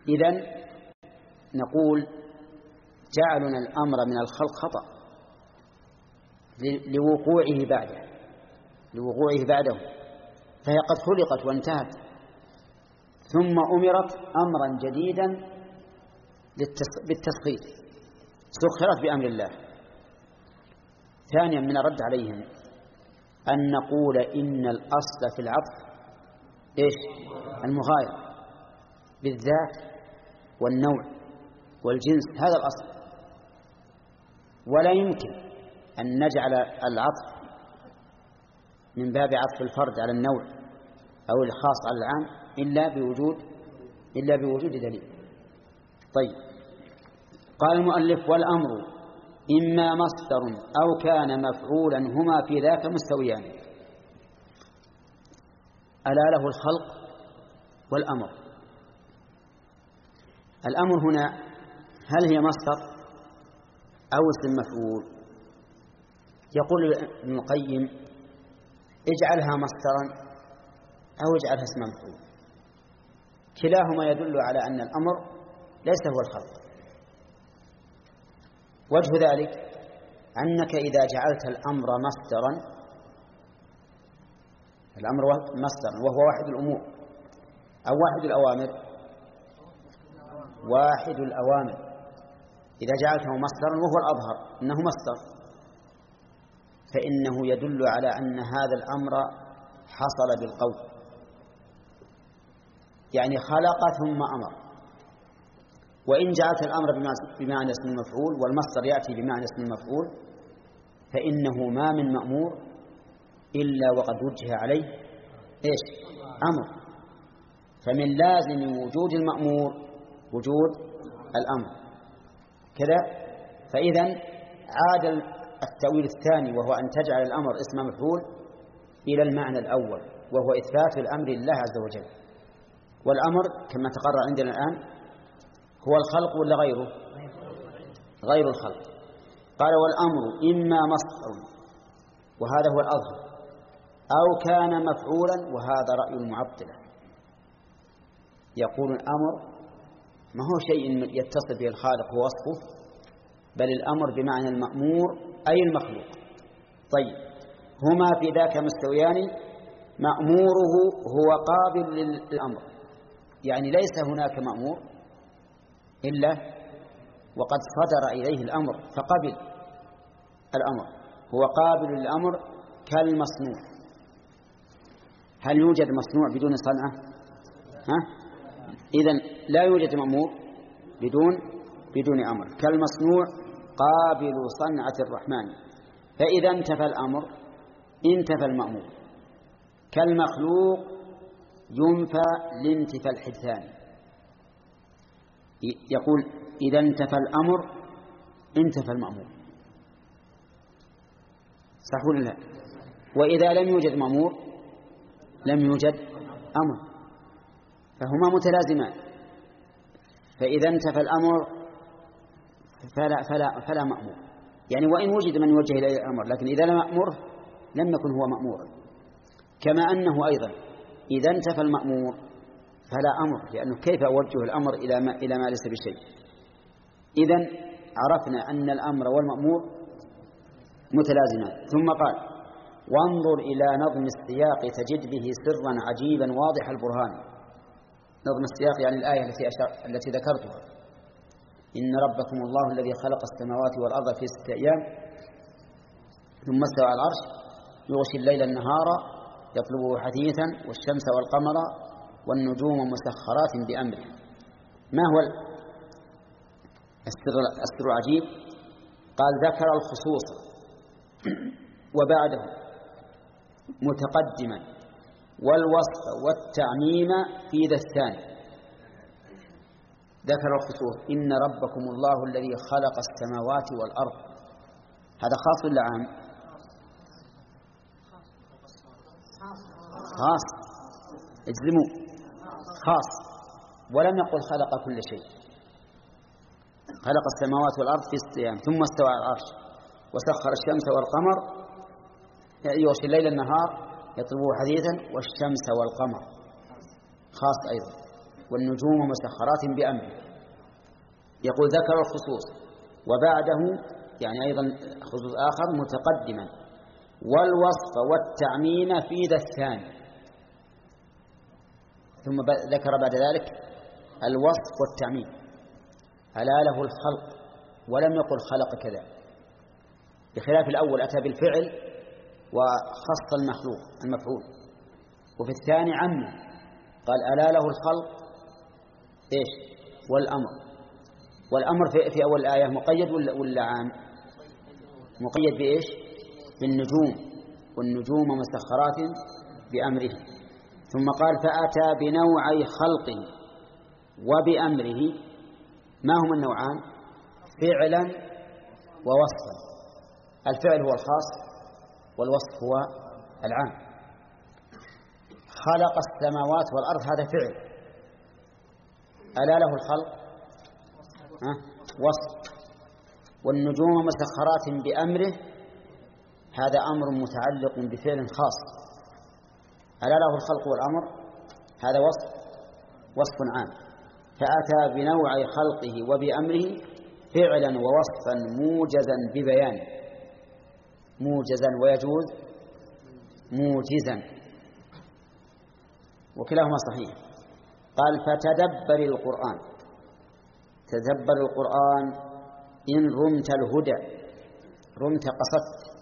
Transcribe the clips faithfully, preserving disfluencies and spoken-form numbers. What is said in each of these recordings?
إذن نقول جعلنا الأمر من الخلق خطأ لوقوعه بعده لوقوعه بعده فهي قد خلقت وانتهت، ثم أمرت أمرا جديدا بالتسخير، سخرت بأمر الله. ثانيا من الرد عليهم أن نقول إن الأصل في العطف إيش؟ المغايرة بالذات والنوع والجنس، هذا الأصل. ولا يمكن أن نجعل العطف من باب عطف الفرد على النوع أو الخاص على العام إلا بوجود إلا بوجود دليل. طيب، قال المؤلف: والأمر إما مصدر أو كان مفعولا هما في ذاك مستويان. ألا له الخلق والأمر. الأمر هنا هل هي مصدر أو اسم مفعول؟ يقول ابن القيم: اجعلها مصدرا أو اجعلها اسم مفعول، كلاهما يدل على أن الأمر ليس هو الخلق. وجه ذلك أنك إذا جعلت الأمر مصدرا، الأمر مصدرا وهو واحد الأمور أو واحد الأوامر، واحد الأوامر إذا جعلته مصدرا وهو الأظهر أنه مصدر، فإنه يدل على أن هذا الأمر حصل بالقول، يعني خلق ثم أمر. وإن جعلت الأمر بمعنى اسم المفعول والمصدر يأتي بمعنى اسم المفعول، فإنه ما من مأمور إلا وقد وجه عليه إيش؟ أمر. فمن لازم وجود المأمور وجود الأمر كذا. فإذا عاد التأويل الثاني وهو أن تجعل الأمر اسم مفعول إلى المعنى الأول، وهو إثبات الأمر لله عز وجل. والأمر كما تقرر عندنا الآن هو الخلق ولا غيره؟ غير الخلق. قال: والأمر إما مصدر، وهذا هو الأظهر، أو كان مفعولا، وهذا رأي المعطلة. يقول الأمر ما هو شيء يتصل به الخالق ووصفه، بل الأمر بمعنى المأمور أي المخلوق. طيب، هما في ذاك مستويان، مأموره هو قابل للأمر، يعني ليس هناك مأمور إلا وقد صدر إليه الأمر فقبل الأمر، هو قابل للأمر كالمصنوع. هل يوجد مصنوع بدون صنعة؟ ها؟ إذن لا يوجد مأمور بدون بدون أمر. كالمصنوع قابل صنعة الرحمن، فإذا انتفى الأمر انتفى المأمور. كالمخلوق ينفى لانتفى الحدثان. يقول: إذا انتفى الأمر انتفى المأمور، صح ولا لا؟ وإذا لم يوجد مأمور لم يوجد أمر، فهما متلازمان. فإذا انتفى الأمر فلا, فلا, فلا مأمور، يعني وإن وجد من يوجه إليه الأمر، لكن إذا لم يأمره لم يكن هو مأمورا. كما أنه أيضا إذا انتفى المأمور فلا أمر، لأنه كيف أوجه الأمر إلى ما, إلى ما ليس بشيء. إذن عرفنا أن الأمر والمأمور متلازمان. ثم قال: وانظر إلى نظم السياق تجد به سرا عجيبا واضح البرهان. نظم السياق يعني الآية التي, التي ذكرتها: إن ربكم الله الذي خلق السماوات والأرض في ستة أيام ثم استوى على العرش يغشي الليل النهار يطلبه حثيثا والشمس والقمر والنجوم مسخرات بأمره. ما هو السر, السر العجيب؟ قال: ذكر الخصوص وبعده متقدما والوصف والتعميم في ذا الثاني. ذكر الخصوص: إن ربكم الله الذي خلق السماوات والأرض، هذا خاص ولا عام؟ خاص، اجزموا، خاص. ولم يقل خلق كل شيء. خلق السماوات والأرض في ستة أيام ثم استوى على العرش وسخر الشمس والقمر يغشي الليل النهار يطلبه حديثا والشمس والقمر، خاص أيضا. والنجوم مسخرات بأمره. يقول ذكر الخصوص وبعده يعني أيضا خصوص آخر متقدما، والوصف والتعميم في ذا الثاني. ثم ذكر بعد ذلك الوصف والتعميم، ألا له الخلق ولم يقل خلق كذا، بخلاف الأول أتى بالفعل وخص المخلوق المفعول، وفي الثاني عمه قال ألا له الخلق إيش والأمر. والأمر في, في أول الآية مقيد ولا, ولا عام؟ مقيد بإيش؟ بالنجوم، والنجوم مسخرات بأمره. ثم قال فأتى بنوعي خلقه وبأمره. ما هما النوعان؟ فعلا ووصفا. الفعل هو الخاص والوصف هو العام. خلق السماوات والأرض هذا فعل، ألا له الخلق أه؟ وصف. والنجوم مسخرات بأمره هذا أمر متعلق بفعل خاص. ألا له الخلق والأمر هذا وصف وصف عام. فأتى بنوع خلقه وبأمره فعلا ووصفا موجزا ببيان، موجزا ويجوز موجزا، وكلاهما صحيح. قال فتدبر القرآن. تدبر القرآن إن رمت الهدى، رمت قصدت،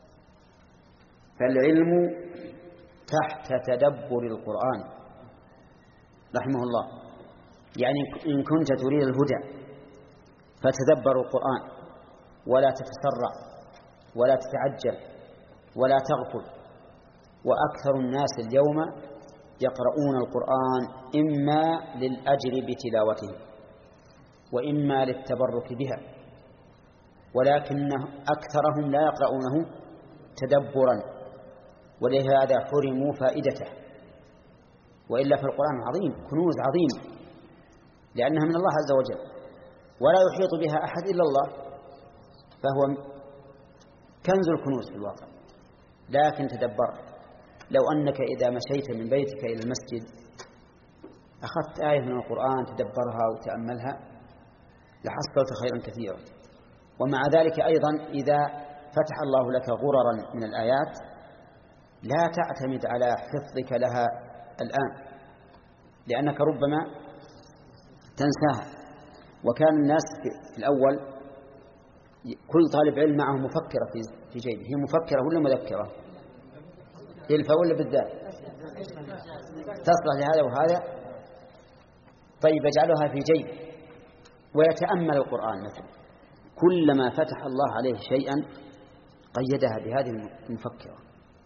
فالعلم تحت تدبر القرآن رحمه الله. يعني إن كنت تريد الهدى فتدبر القرآن ولا تتسرع ولا تتعجل ولا تغفل. وأكثر الناس اليوم يقرؤون القرآن إما للأجر بتلاوته وإما للتبرك بها، ولكن أكثرهم لا يقرؤونه تدبرا، ولهذا حرموا فائدته. وإلا في القرآن عظيم، كنوز عظيمة، لأنها من الله عز وجل ولا يحيط بها أحد إلا الله، فهو كنز الكنوز في الواقع. لكن تدبر، لو أنك إذا مشيت من بيتك إلى المسجد أخذت آية من القرآن تدبرها وتأملها لحصلت خيرا كثيرا. ومع ذلك أيضا إذا فتح الله لك غررا من الآيات لا تعتمد على حفظك لها الآن، لأنك ربما تنساها. وكان الناس في الأول كل طالب علم معه مفكرة في جيبه. هي مفكرة ولا مذكرة؟ يلفى ولا بالذات؟ تصلح لهذا وهذا. طيب يجعلها في جيبه ويتأمل القرآن مثلا، كلما فتح الله عليه شيئا قيدها بهذه المفكرة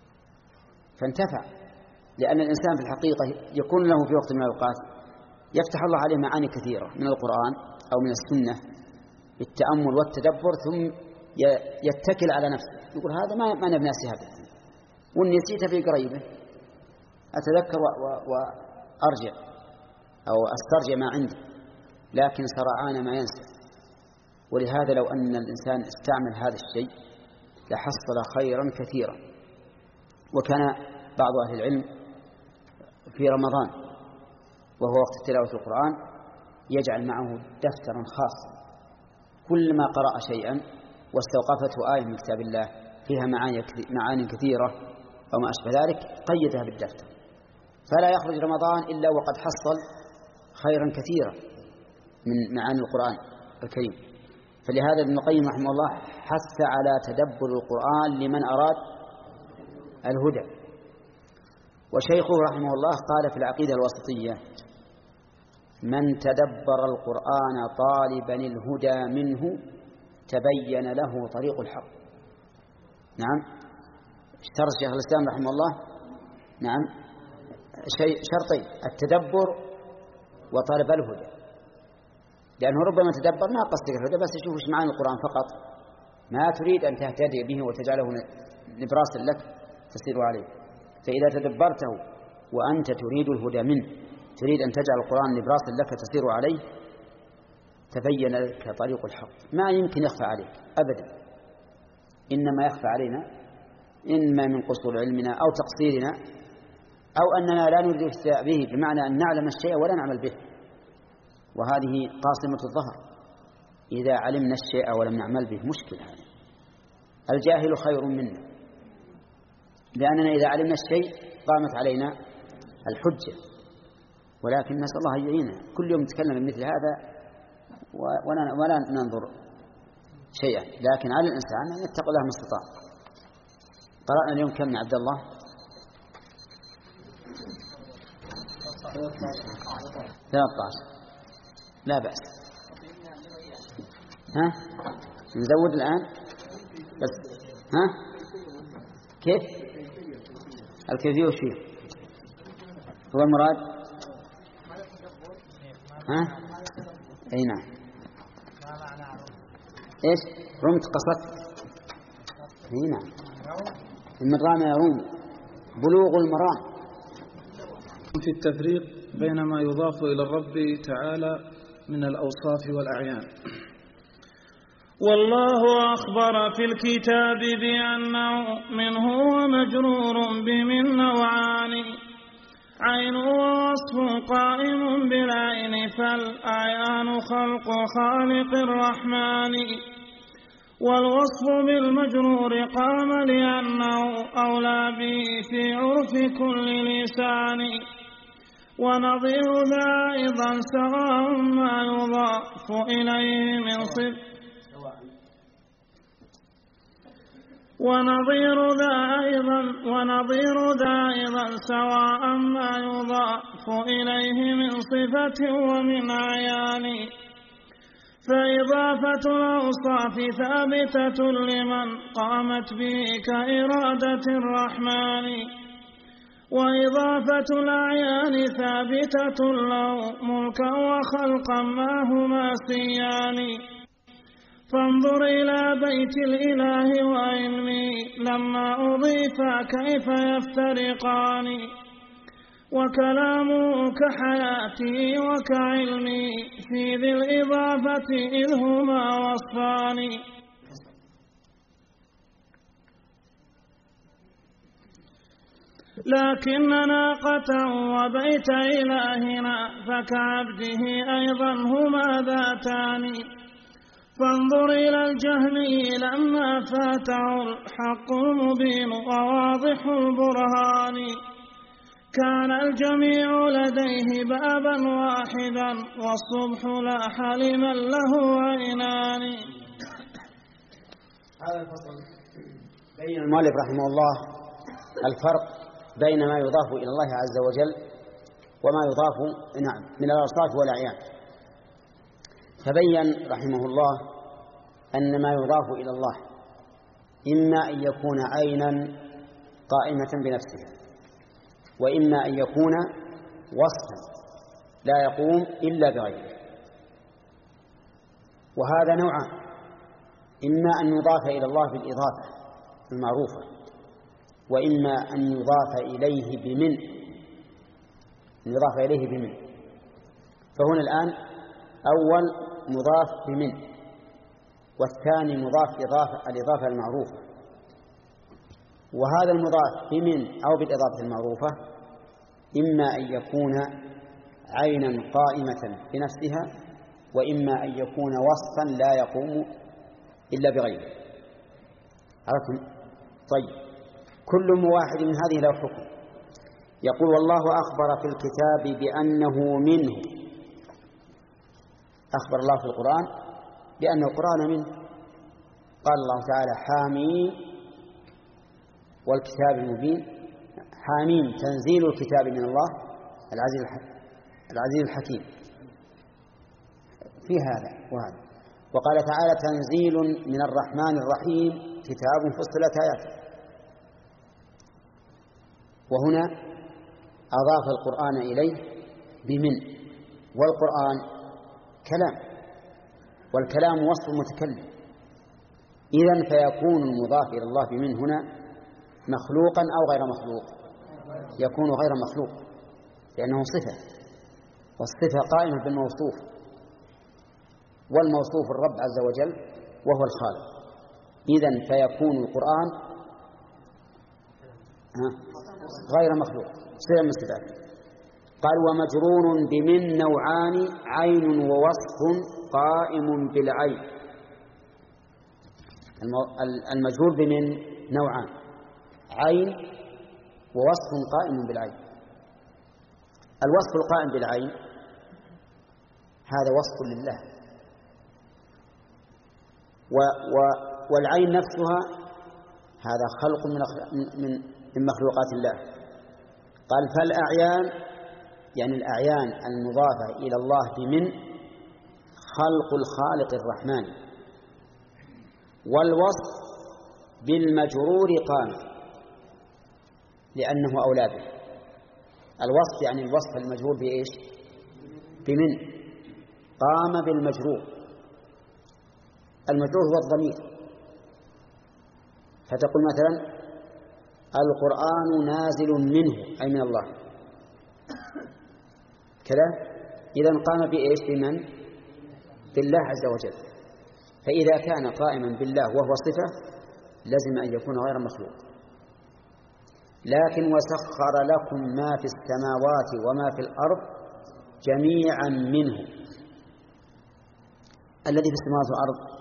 فانتفع. لأن الإنسان في الحقيقة يكون له في وقت من الأوقات يفتح الله عليه معاني كثيرة من القرآن أو من السنة بالتأمل والتدبر، ثم يتكل على نفسه يقول هذا ما ما نبناسي هذا، والنسيت في قريبه أتذكر وأرجع أو أسترجع ما عندي، لكن سرعان ما ينسى. ولهذا لو أن الإنسان استعمل هذا الشيء لحصل خيرا كثيرا. وكان بعض أهل العلم في رمضان وهو وقت تلاوة القرآن يجعل معه دفترا خاصا، كلما قرأ شيئا واستوقفته آية من كتاب الله فيها معاني كثيرة أو ما أشبه ذلك قيدها بالدفتر، فلا يخرج رمضان إلا وقد حصل خيرا كثيرا من معاني القرآن الكريم. فلهذا ابن القيم رحمه الله حث على تدبر القرآن لمن أراد الهدى. وشيخه رحمه الله قال في العقيدة الوسطية من تدبر القرآن طالبا الهدى منه تبين له طريق الحق. نعم، اشترط شيخ الإسلام رحمه الله نعم شيء شرطين: التدبر وطلب الهدى، لأنه ربما تدبر ما قصدك الهدى بس يشوف ايش معاني القرآن فقط، ما تريد أن تهتدي به وتجعله نبراسا لك تسير عليه. فإذا تدبرته وأنت تريد الهدى منه، تريد أن تجعل القرآن نبراسا لك تسير عليه، تبين لك طريق الحق. ما يمكن يخفى عليك أبدا، إنما يخفى علينا إما من قصور علمنا أو تقصيرنا أو أننا لا نريد الافتاء به، بمعنى أن نعلم الشيء ولا نعمل به. وهذه قاصمة الظهر. إذا علمنا الشيء ولم نعمل به مشكلة. هذا الجاهل خير منا، لأننا إذا علمنا الشيء قامت علينا الحجة، ولكن نسأل الله يعيننا. كل يوم نتكلم بمثل هذا ولا ولا ننظر شيئا، لكن على الإنسان أن يتقي الله ما استطاع. قرأنا اليوم كم من عبد الله؟ ثلاثة عشر، لا بأس. ها نزود الآن بس. ها كيف الكيفية وشيء هو المراد؟ ها أي نعم. إيش رمت قصدت؟ أي نعم، من رام يروم بلوغ المرام. في التفريق بين ما يضاف إلى الرب تعالى من الأوصاف والأعيان. والله أخبر في الكتاب بأنه منه ومجرور بمن نوعان، عين ووصف قائم بالعين، فالأعيان خلق خالق الرحمن، والوصف بالمجرور قام لأنه أولى به في عرف كل لسان، ونظير ذا أيضا سواء ما يضاف إليه من صف ونظير ذا أيضا ونظير ذا أيضا سواء ما يضاف إليه من صفة ومن أعيان، فإضافة الأوصاف ثابتة لمن قامت به كإرادة الرحمن، وإضافة الأعيان ثابتة له ملكا وخلقا ما هما سيان. فانظر إلى بيت الإله وعلمي لما أضيفا كيف يفترقان، وكلامه كحياتي وكعلمي في ذي الإضافة إذ هما وصفان. لكن ناقة وبيت إلهنا فكعبده أيضا هما ذاتان، فانظر إلى الجهمي لما فاته الحق المبين وواضح البرهان، كان الجميع لديه بابا واحدا والصبح لاح لمن له عينان. هذا الفصل بين المؤلف رحمه الله الفرق بين ما يضاف إلى الله عز وجل وما يضاف نعم من الأوصاف والأعيان. فبين رحمه الله أن ما يضاف إلى الله إما أن يكون عينا قائمة بنفسها، وإما أن يكون وصفا لا يقوم إلا بغيره. وهذا نوعان: إما أن يضاف إلى الله بالإضافة المعروفة، وإما أن يضاف إليه بمن أن يضاف إليه بمن فهنا الآن أول مضاف بمن، والثاني مضاف إضافة الإضافة المعروفة. وهذا المضاف بمن أو بالإضافة المعروفة إما أن يكون عينا قائمة بنفسها، وإما أن يكون وصفا لا يقوم إلا بغيره. عرفتم؟ طيب، كل واحد من هذه له حكم. يقول: والله أخبر في الكتاب بأنه منه. أخبر الله في القرآن بأن القرآن منه. قال الله تعالى: حاميم والكتاب المبين. حاميم تنزيل الكتاب من الله العزيز الحكيم في هذا وهذا. وقال تعالى: تنزيل من الرحمن الرحيم كتاب فصلت آياته. وهنا أضاف القرآن إليه بمن، والقرآن كلام، والكلام وصف المتكلم. إذن فيكون المضاف إلى الله بمن هنا مخلوقا أو غير مخلوق؟ يكون غير مخلوق، لأنه صفة، والصفة قائمة بالموصوف، والموصوف الرب عز وجل وهو الخالق. إذن فيكون القرآن غير مخلوق، صفة من الصفات. قال ومجرور بمن نوعان عين ووصف قائم بالعين. المجرور بمن نوعان عين ووصف قائم بالعين. الوصف القائم بالعين هذا وصف لله، و و والعين نفسها هذا خلق من من من مخلوقات الله. قال فالأعيان يعني الأعيان المضافة إلى الله بمن خلق الخالق الرحمن، والوصف بالمجرور قام لأنه أولى به. الوصف يعني الوصف المجرور بإيش؟ بمن قام بالمجرور. المجرور هو الضمير، فتقول مثلا القرآن نازل منه أي من الله كذا، إذن قام بإيش؟ بمن؟ بالله عز وجل. فإذا كان قائما بالله وهو صفة لازم أن يكون غير مخلوق. لكن وسخر لكم ما في السماوات وما في الأرض جميعا منه. الذي في السماوات والأرض